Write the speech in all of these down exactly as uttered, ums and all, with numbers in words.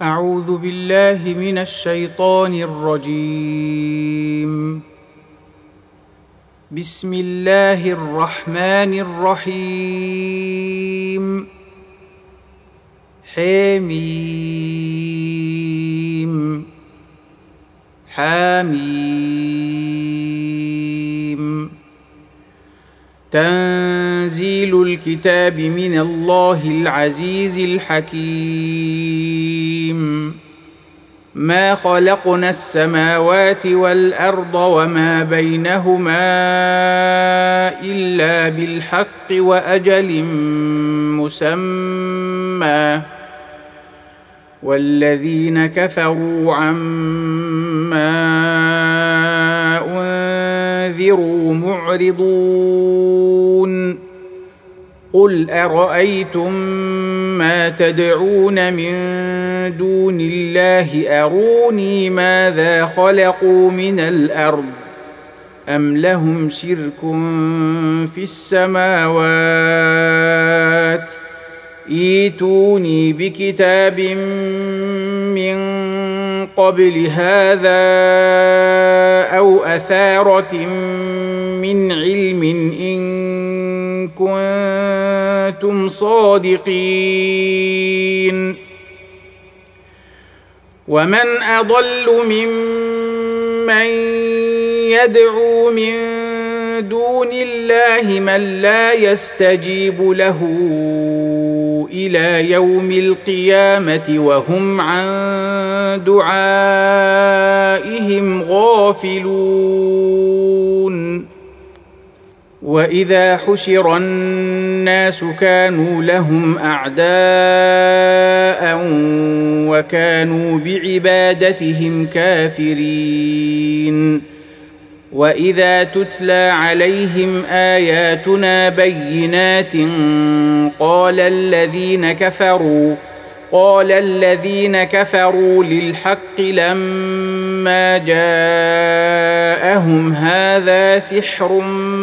أعوذ بالله من الشيطان الرجيم. بسم الله الرحمن الرحيم. حميم حميم تنزيل الكتاب من الله العزيز الحكيم. ما خلقنا السماوات والأرض وما بينهما إلا بالحق وأجل مسمى، والذين كفروا عما أنذروا معرضون. قل أرأيتم ما تدعون من دون الله أروني ماذا خلقوا من الأرض أم لهم شرك في السماوات ائتوني بكتاب من قبل هذا أو أثارة من علم إن كنتم صادقين. ومن أضل ممن يدعو من دون الله من لا يستجيب له إلى يوم القيامة وهم عن دعائهم غافلون. وإذا حشر الناس كانوا لهم أعداء وكانوا بعبادتهم كافرين. وإذا تتلى عليهم آياتنا بينات قال الذين كفروا قال الذين كفروا للحق لما جاءهم هذا سحر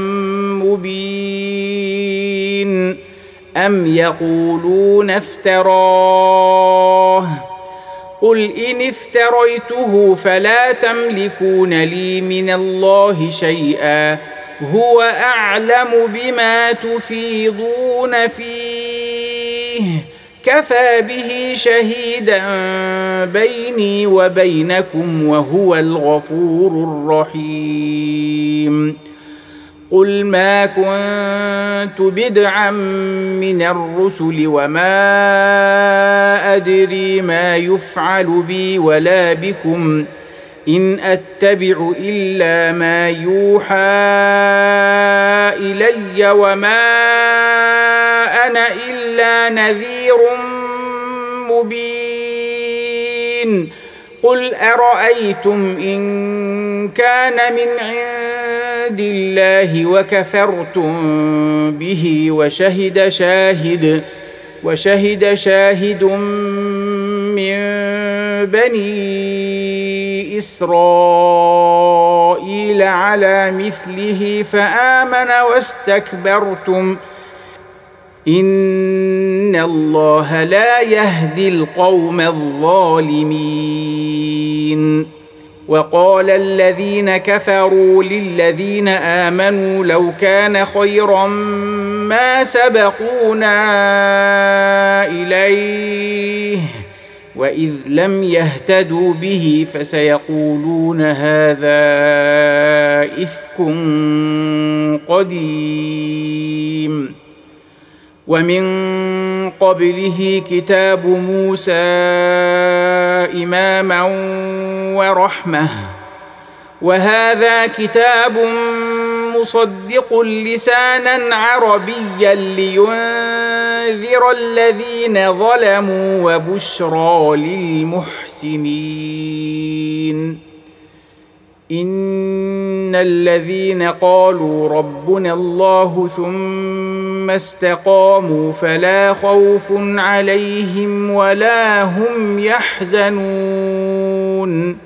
مبين أم يقولون افتراه قل إن افتريته فلا تملكون لي من الله شيئا هو أعلم بما تفيضون فيه كفى به شهيدا بيني وبينكم وهو الغفور الرحيم. قل ما كنت بدعا من الرسل وما أدري ما يفعل بي ولا بكم إن أتبع إلا ما يوحى إلي وما أنا إلا نذير مبين. قل أرأيتم إن كان من عند الله وكفرتم به وشهد شاهد وشهد شاهد من بني إسرائيل على مثله فآمن واستكبرتم إن الله لا يهدي القوم الظالمين. وقال الذين كفروا للذين آمنوا لو كان خيرا ما سبقونا إليه وإذ لم يهتدوا به فسيقولون هذا إفك قديم. ومن قبله كتاب موسى إماما ورحمة وهذا كتاب مصدق لسانا عربيا لينذر الذين ظلموا وبشرى للمحسنين. إن الذين قالوا ربنا الله ثم استقاموا فلا خوف عليهم ولا هم يحزنون.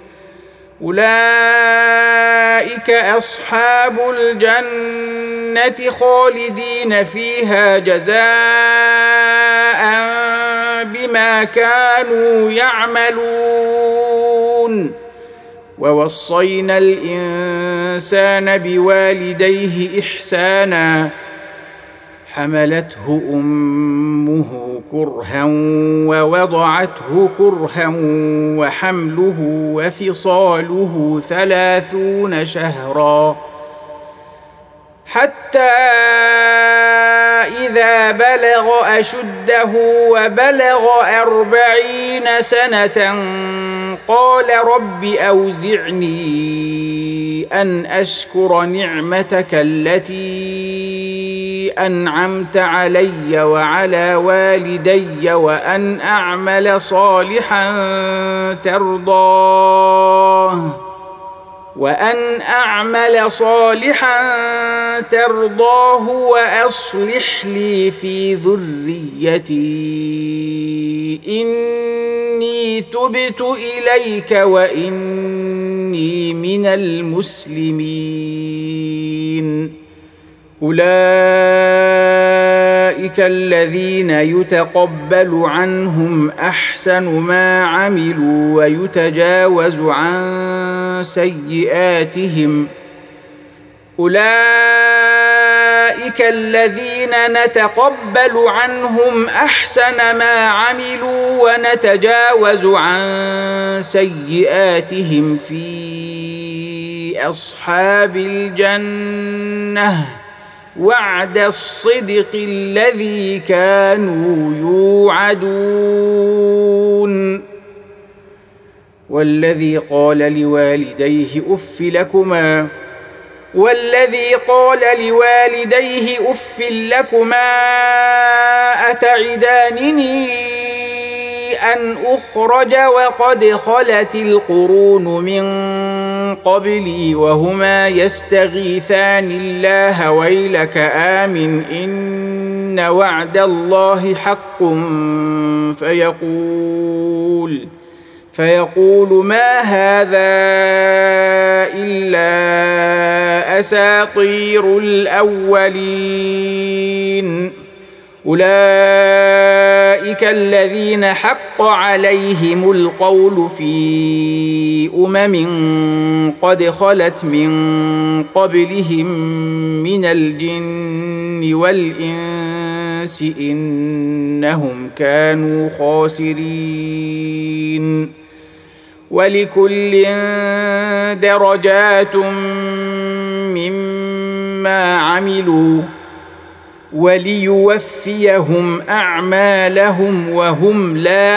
أولئك أصحاب الجنة خالدين فيها جزاء بما كانوا يعملون ووصينا الإنسان بوالديه إحسانا حملته أمه كرها ووضعته كرها وحمله وفصاله ثلاثون شهرا حتى إذا بلغ أشده وبلغ أربعين سنة قال رب أوزعني أن أشكر نعمتك التي أنعمت علي وعلى والدي وأن أعمل صالحا ترضاه وأن أعمل صالحا ترضاه وأصلح لي في ذريتي إني تبت إليك وإني من المسلمين أولئك الذين يتقبل عنهم أحسن ما عملوا ويتجاوز عن سيئاتهم أولئك الذين نتقبل عنهم أحسن ما عملوا ونتجاوز عن سيئاتهم في أصحاب الجنة وعد الصدق الذي كانوا يوعدون والذي قال لوالديه أف لكما والذي قال لوالديه أف لكما أتعدانني أن أخرج وقد خلت القرون من قبلي وهما يستغيثان الله ويلك آمن إن وعد الله حق فيقول فيقول ما هذا إلا أساطير الأولين أولئك الذين حق عليهم القول في أمم قد خلت من قبلهم من الجن والإنس إنهم كانوا خاسرين ولكل درجات مما عملوا وليوفيهم أعمالهم وهم لا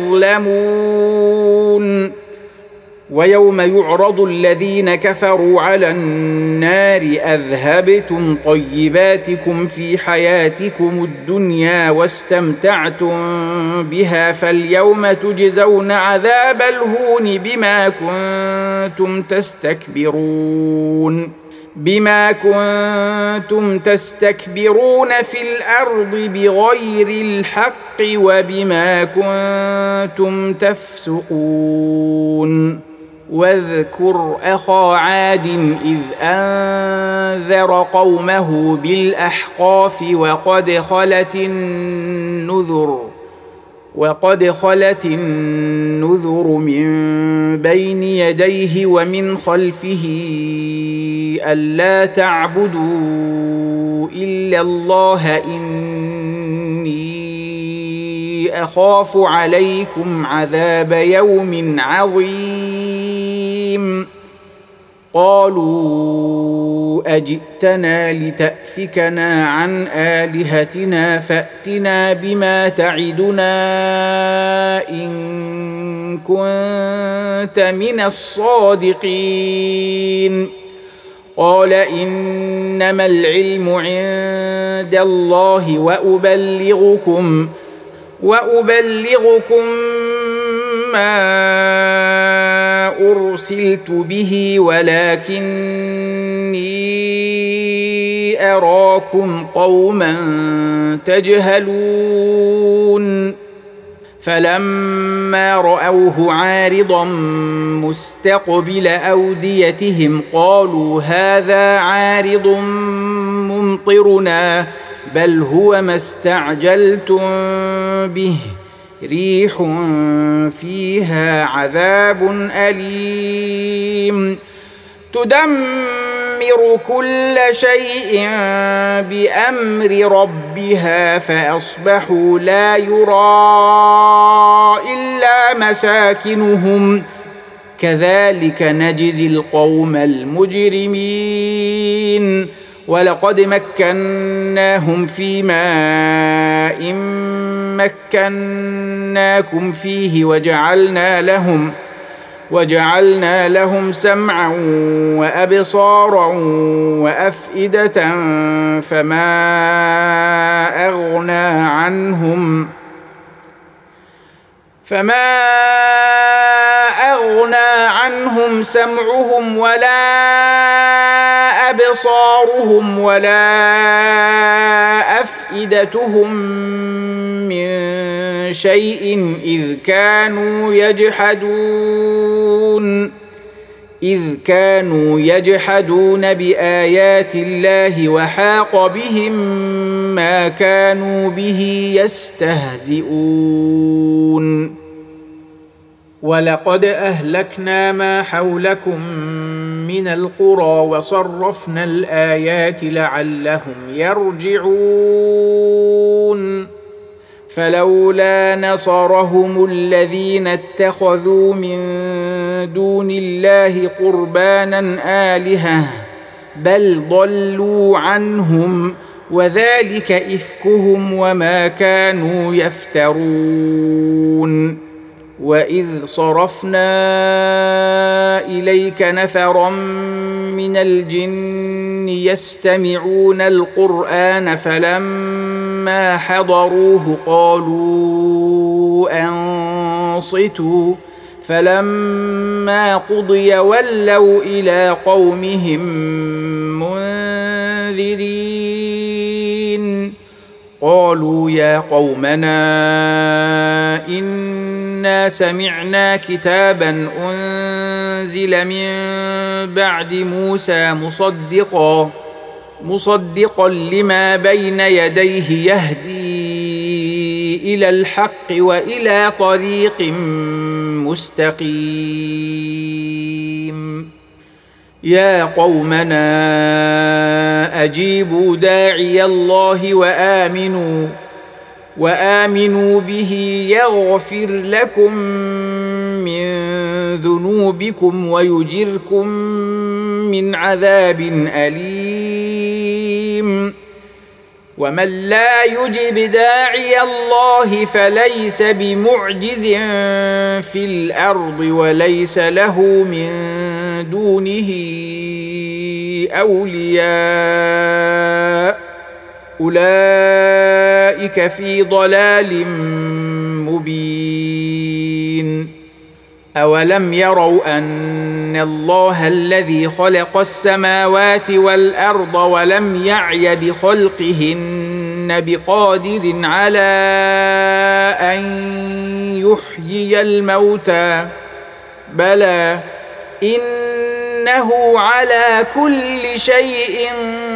يظلمون ويوم يعرض الذين كفروا على النار أذهبتم طيباتكم في حياتكم الدنيا واستمتعتم بها فاليوم تجزون عذاب الهون بما كنتم تستكبرون بما كنتم تستكبرون في الأرض بغير الحق وبما كنتم تفسقون واذكر أخا عاد إذ أنذر قومه بالأحقاف وقد خلت النذر وقد خلت النذر من بين يديه ومن خلفه ألا تعبدوا إلا الله إني أخاف عليكم عذاب يوم عظيم قالوا أجئتنا لتأفكنا عن آلهتنا فأتنا بما تعدنا إن كنت من الصادقين قال إنما العلم عند الله وأبلغكم وأبلغكم ما أرسلت به ولكني أراكم قوما تجهلون فلما رأوه عارضا مستقبل أوديتهم قالوا هذا عارض ممطرنا بل هو ما استعجلتم به ريح فيها عذاب أليم تدمر كل شيء بأمر ربها فأصبحوا لا يرى إلا مساكنهم كذلك نجزي القوم المجرمين ولقد مكناهم في ماء مكناكم فيه وجعلنا لهم وجعلنا لهم سمعا وأبصارا وأفئدة فما أغنى عنهم فما أغنى عنهم سمعهم ولا أبصارهم ولا أفئدتهم من شيء إذ كانوا يجحدون إذ كانوا يجحدون بآيات الله وحاق بهم ما كانوا به يستهزئون ولقد أهلكنا ما حولكم من القرى وصرفنا الآيات لعلهم يرجعون فلولا نصرهم الذين اتخذوا من دون الله قربانا آلهة بل ضلوا عنهم وذلك إفكهم وما كانوا يفترون وإذ صرفنا إليك نفرا من الجن يستمعون القرآن فلما حضروه قالوا أنصتوا فلما قضي ولوا إلى قومهم منذرين قالوا يا قومنا إنا سمعنا كتابا أنزل من بعد موسى مصدقا مصدقا لما بين يديه يهدي إلى الحق وإلى طريق مستقيم يا قومنا أجيبوا داعي الله وآمنوا وآمنوا به يغفر لكم من ذنوبكم ويجركم من عذاب أليم ومن لا يجب داعي الله فليس بمعجز في الأرض وليس له من دونه أولياء أولئك في ضلال مبين أولم يروا أن الله الذي خلق السماوات والأرض ولم يعي بخلقهن بقادر على أن يحيي الموتى بلى إنه على كل شيء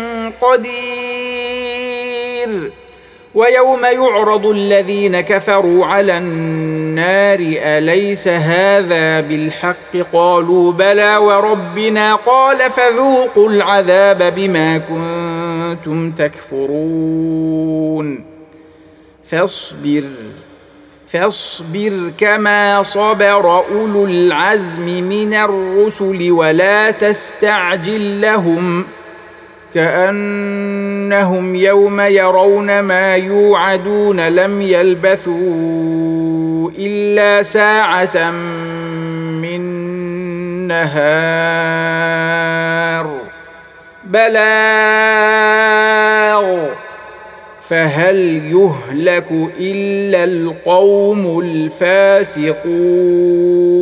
قدير ويوم يعرض الذين كفروا على النار أليس هذا بالحق قالوا بلى وربنا قال فذوقوا العذاب بما كنتم تكفرون فاصبر فاصبر كما صبر أولو العزم من الرسل ولا تستعجل لهم كأنهم يوم يرون ما يوعدون لم يلبثوا إلا ساعة من نهار بلاغ فهل يهلك إلا القوم الفاسقون